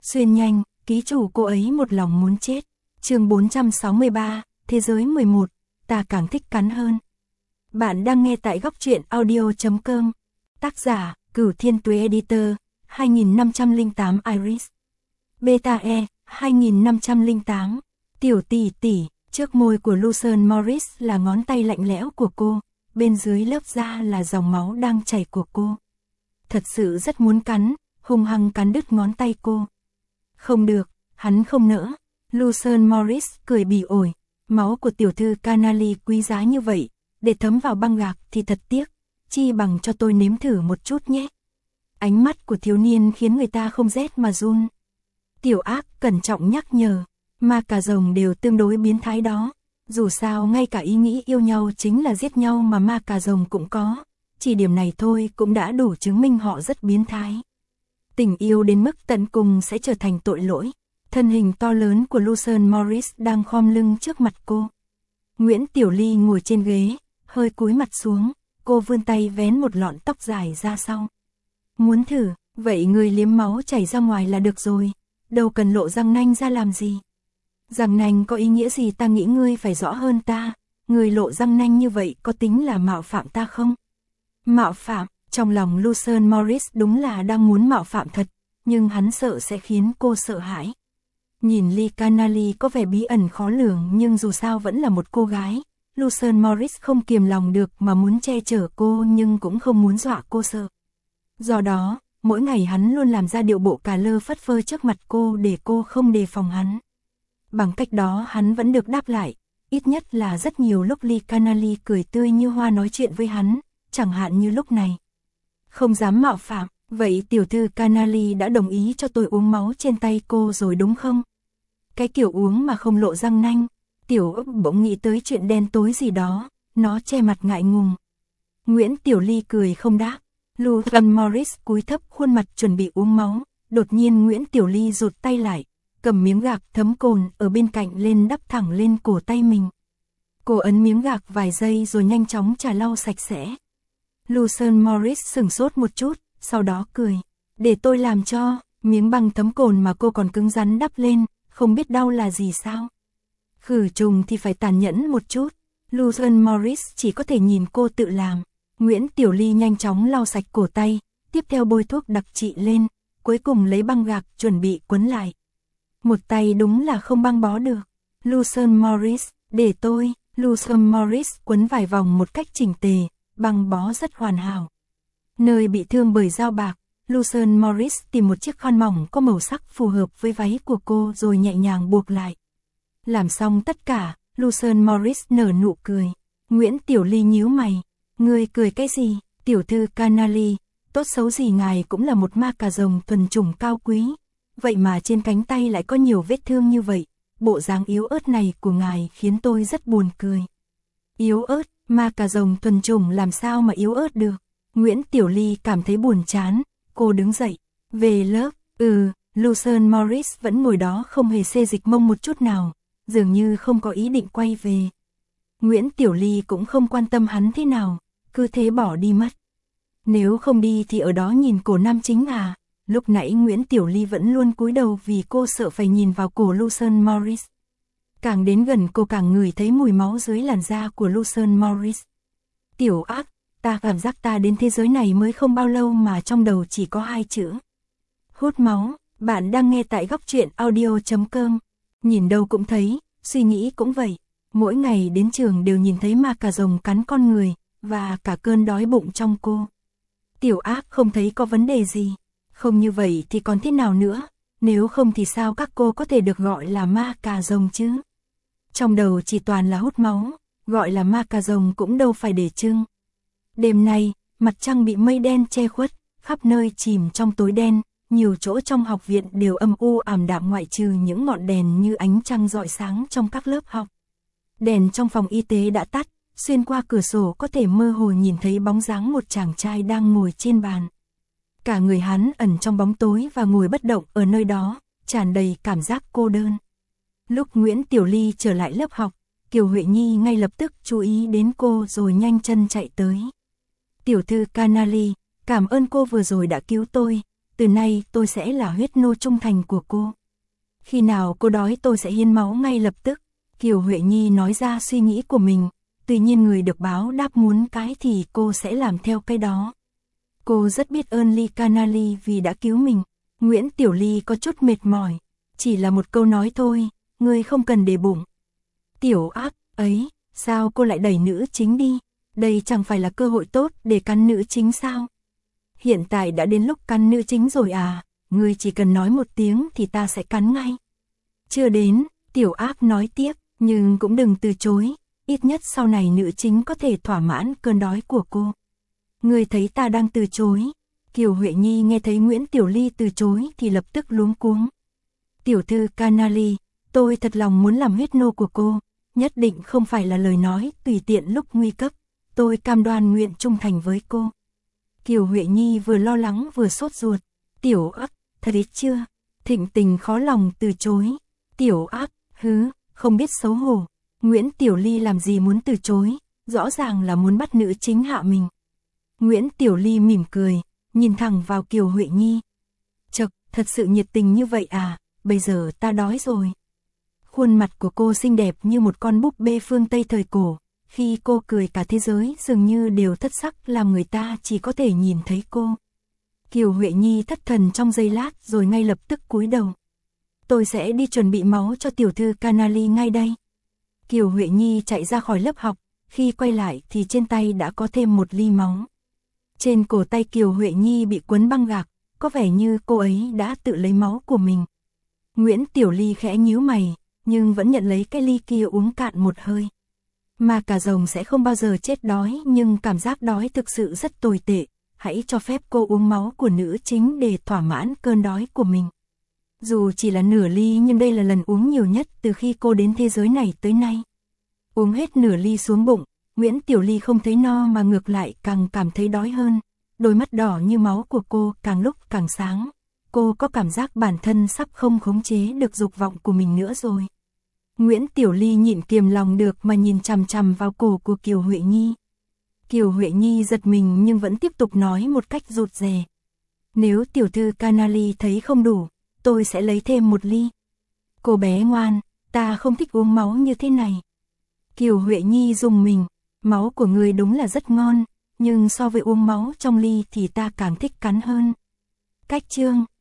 Xuyên nhanh, ký chủ cô ấy một lòng muốn chết. Chương 463, Thế giới 11, ta càng thích cắn hơn. Bạn đang nghe tại góc truyện audio.com. Tác giả, Cửu Thiên Tuế Editor, 2508 Iris. Beta E, 2508. Tiểu tỷ tỷ, trước môi của Lucerne Morris là ngón tay lạnh lẽo của cô, bên dưới lớp da là dòng máu đang chảy của cô. Thật sự rất muốn cắn, hung hăng cắn đứt ngón tay cô. Không được, hắn không nỡ. Lucerne Morris cười bỉ ổi, máu của tiểu thư Canali quý giá như vậy, để thấm vào băng gạc thì thật tiếc, chi bằng cho tôi nếm thử một chút nhé. Ánh mắt của thiếu niên khiến người ta không rét mà run. Tiểu ác cẩn trọng nhắc nhở, ma cà rồng đều tương đối biến thái đó. Dù sao ngay cả ý nghĩ yêu nhau chính là giết nhau mà ma cà rồng cũng có. Chỉ điểm này thôi cũng đã đủ chứng minh họ rất biến thái. Tình yêu đến mức tận cùng sẽ trở thành tội lỗi. Thân hình to lớn của Lucerne Morris đang khom lưng trước mặt cô. Nguyễn Tiểu Ly ngồi trên ghế, hơi cúi mặt xuống, cô vươn tay vén một lọn tóc dài ra sau. Muốn thử, vậy người liếm máu chảy ra ngoài là được rồi, đâu cần lộ răng nanh ra làm gì. Răng nanh có ý nghĩa gì ta nghĩ ngươi phải rõ hơn ta, người lộ răng nanh như vậy có tính là mạo phạm ta không? Mạo phạm, trong lòng Lucerne Morris đúng là đang muốn mạo phạm thật, nhưng hắn sợ sẽ khiến cô sợ hãi. Nhìn Ly Canali có vẻ bí ẩn khó lường nhưng dù sao vẫn là một cô gái, Lucerne Morris không kiềm lòng được mà muốn che chở cô nhưng cũng không muốn dọa cô sợ. Do đó, mỗi ngày hắn luôn làm ra điệu bộ cà lơ phất phơ trước mặt cô để cô không đề phòng hắn. Bằng cách đó hắn vẫn được đáp lại, ít nhất là rất nhiều lúc Ly Canali cười tươi như hoa nói chuyện với hắn, chẳng hạn như lúc này. Không dám mạo phạm, vậy tiểu thư Canali đã đồng ý cho tôi uống máu trên tay cô rồi đúng không? Cái kiểu uống mà không lộ răng nanh, tiểu ấp bỗng nghĩ tới chuyện đen tối gì đó, nó che mặt ngại ngùng. Nguyễn Tiểu Ly cười không đáp, Lucerne Morris cúi thấp khuôn mặt chuẩn bị uống máu, đột nhiên Nguyễn Tiểu Ly rụt tay lại, cầm miếng gạc thấm cồn ở bên cạnh lên đắp thẳng lên cổ tay mình. Cô ấn miếng gạc vài giây rồi nhanh chóng chà lau sạch sẽ. Lucerne Morris sửng sốt một chút, sau đó cười, để tôi làm cho. Miếng băng thấm cồn mà cô còn cứng rắn đắp lên, không biết đau là gì sao? Khử trùng thì phải tàn nhẫn một chút. Lucerne Morris chỉ có thể nhìn cô tự làm. Nguyễn Tiểu Ly nhanh chóng lau sạch cổ tay, tiếp theo bôi thuốc đặc trị lên, cuối cùng lấy băng gạc chuẩn bị quấn lại. Một tay đúng là không băng bó được. Lucerne Morris, để tôi. Lucerne Morris quấn vài vòng một cách chỉnh tề, băng bó rất hoàn hảo. Nơi bị thương bởi dao bạc, Lucerne Morris tìm một chiếc khăn mỏng có màu sắc phù hợp với váy của cô rồi nhẹ nhàng buộc lại. Làm xong tất cả, Lucerne Morris nở nụ cười. Nguyễn Tiểu Ly nhíu mày. Ngươi cười cái gì? Tiểu thư Canali, tốt xấu gì ngài cũng là một ma cà rồng thuần chủng cao quý. Vậy mà trên cánh tay lại có nhiều vết thương như vậy. Bộ dáng yếu ớt này của ngài khiến tôi rất buồn cười. Yếu ớt, ma cà rồng thuần chủng làm sao mà yếu ớt được? Nguyễn Tiểu Ly cảm thấy buồn chán. Cô đứng dậy, về lớp. Lucerne Morris vẫn ngồi đó không hề xê dịch mông một chút nào, dường như không có ý định quay về. Nguyễn Tiểu Ly cũng không quan tâm hắn thế nào, cứ thế bỏ đi mất. Nếu không đi thì ở đó nhìn cổ nam chính à? Lúc nãy Nguyễn Tiểu Ly vẫn luôn cúi đầu vì cô sợ phải nhìn vào cổ Lucerne Morris. Càng đến gần cô càng ngửi thấy mùi máu dưới làn da của Lucerne Morris. Tiểu ác, ta cảm giác ta đến thế giới này mới không bao lâu mà trong đầu chỉ có hai chữ. Hút máu. Bạn đang nghe tại góc truyện audio.com. Nhìn đâu cũng thấy, suy nghĩ cũng vậy. Mỗi ngày đến trường đều nhìn thấy ma cà rồng cắn con người, và cả cơn đói bụng trong cô. Tiểu ác không thấy có vấn đề gì. Không như vậy thì còn thế nào nữa, nếu không thì sao các cô có thể được gọi là ma cà rồng chứ? Trong đầu chỉ toàn là hút máu, gọi là ma cà rồng cũng đâu phải để trưng. Đêm nay, mặt trăng bị mây đen che khuất, khắp nơi chìm trong tối đen, nhiều chỗ trong học viện đều âm u ảm đạm ngoại trừ những ngọn đèn như ánh trăng rọi sáng trong các lớp học. Đèn trong phòng y tế đã tắt, xuyên qua cửa sổ có thể mơ hồ nhìn thấy bóng dáng một chàng trai đang ngồi trên bàn. Cả người hắn ẩn trong bóng tối và ngồi bất động ở nơi đó, tràn đầy cảm giác cô đơn. Lúc Nguyễn Tiểu Ly trở lại lớp học, Kiều Huệ Nhi ngay lập tức chú ý đến cô rồi nhanh chân chạy tới. Tiểu thư Canali, cảm ơn cô vừa rồi đã cứu tôi, từ nay tôi sẽ là huyết nô trung thành của cô. Khi nào cô đói tôi sẽ hiến máu ngay lập tức. Kiều Huệ Nhi nói ra suy nghĩ của mình, tuy nhiên người được báo đáp muốn cái thì cô sẽ làm theo cái đó. Cô rất biết ơn Ly Canali vì đã cứu mình. Nguyễn Tiểu Ly có chút mệt mỏi, chỉ là một câu nói thôi, ngươi không cần để bụng. Tiểu ác, ấy, sao cô lại đẩy nữ chính đi? Đây chẳng phải là cơ hội tốt để cắn nữ chính sao? Hiện tại đã đến lúc cắn nữ chính rồi à, ngươi chỉ cần nói một tiếng thì ta sẽ cắn ngay. Chưa đến, Tiểu ác nói tiếp, nhưng cũng đừng từ chối, ít nhất sau này nữ chính có thể thỏa mãn cơn đói của cô. Ngươi thấy ta đang từ chối. Kiều Huệ Nhi nghe thấy Nguyễn Tiểu Ly từ chối thì lập tức luống cuống. Tiểu thư Canali, tôi thật lòng muốn làm huyết nô của cô, nhất định không phải là lời nói tùy tiện lúc nguy cấp, tôi cam đoan nguyện trung thành với cô. Kiều Huệ Nhi vừa lo lắng vừa sốt ruột. Tiểu ác, thật ít chưa? Thịnh Tình khó lòng từ chối. Tiểu ác, không biết xấu hổ. Nguyễn Tiểu Ly làm gì muốn từ chối, rõ ràng là muốn bắt nữ chính hạ mình. Nguyễn Tiểu Ly mỉm cười, nhìn thẳng vào Kiều Huệ Nhi. Chậc, thật sự nhiệt tình như vậy à, bây giờ ta đói rồi. Khuôn mặt của cô xinh đẹp như một con búp bê phương Tây thời cổ, khi cô cười cả thế giới dường như đều thất sắc làm người ta chỉ có thể nhìn thấy cô. Kiều Huệ Nhi thất thần trong giây lát rồi ngay lập tức cúi đầu. Tôi sẽ đi chuẩn bị máu cho tiểu thư Canali ngay đây. Kiều Huệ Nhi chạy ra khỏi lớp học, khi quay lại thì trên tay đã có thêm một ly máu. Trên cổ tay Kiều Huệ Nhi bị quấn băng gạc, có vẻ như cô ấy đã tự lấy máu của mình. Nguyễn Tiểu Ly khẽ nhíu mày, nhưng vẫn nhận lấy cái ly kia uống cạn một hơi. Mà cả rồng sẽ không bao giờ chết đói, nhưng cảm giác đói thực sự rất tồi tệ. Hãy cho phép cô uống máu của nữ chính để thỏa mãn cơn đói của mình. Dù chỉ là nửa ly nhưng đây là lần uống nhiều nhất từ khi cô đến thế giới này tới nay. Uống hết nửa ly xuống bụng, Nguyễn Tiểu Ly không thấy no mà ngược lại càng cảm thấy đói hơn. Đôi mắt đỏ như máu của cô càng lúc càng sáng. Cô có cảm giác bản thân sắp không khống chế được dục vọng của mình nữa rồi. Nguyễn Tiểu Ly nhịn kiềm lòng được mà nhìn chằm chằm vào cổ của Kiều Huệ Nhi. Kiều Huệ Nhi giật mình nhưng vẫn tiếp tục nói một cách rụt rè. Nếu tiểu thư Canali thấy không đủ, tôi sẽ lấy thêm một ly. Cô bé ngoan, ta không thích uống máu như thế này. Kiều Huệ Nhi rùng mình, máu của người đúng là rất ngon, nhưng so với uống máu trong ly thì ta càng thích cắn hơn. Cách chương